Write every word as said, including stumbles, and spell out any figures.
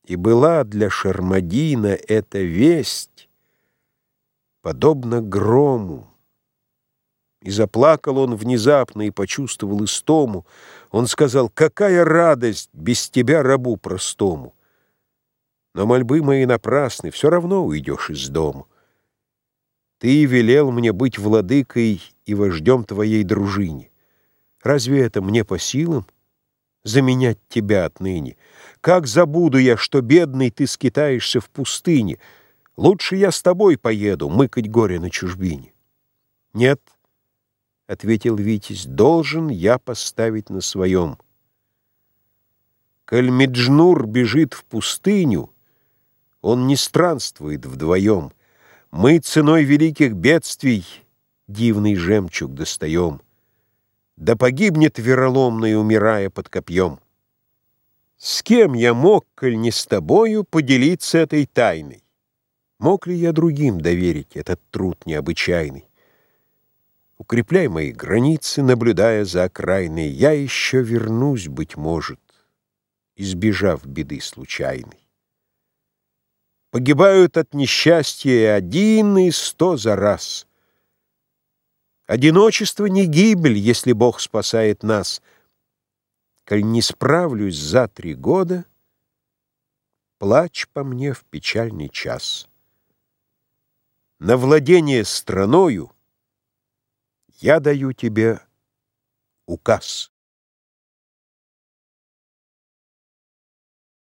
И была для Шармадина эта весть подобна грому. И заплакал он внезапно, и почувствовал истому. Он сказал: «Какая радость без тебя, рабу простому! Но мольбы мои напрасны, все равно уйдешь из дому. Ты велел мне быть владыкой и вождем твоей дружине. Разве это мне по силам заменять тебя отныне? Как забуду я, что, бедный, ты скитаешься в пустыне? Лучше я с тобой поеду мыкать горе на чужбине». «Нет, — ответил Витязь, — должен я поставить на своем. Коль Меджнур бежит в пустыню, он не странствует вдвоем. Мы ценой великих бедствий дивный жемчуг достаем. Да погибнет вероломный, умирая под копьем. С кем я мог, коль не с тобою, поделиться этой тайной? Мог ли я другим доверить этот труд необычайный? Укрепляй мои границы, наблюдая за окраиной. Я еще вернусь, быть может, избежав беды случайной. Погибают от несчастья один и сто за раз. Одиночество не гибель, если Бог спасает нас. Коль не справлюсь за три года, плачь по мне в печальный час. На владение страною я даю тебе указ.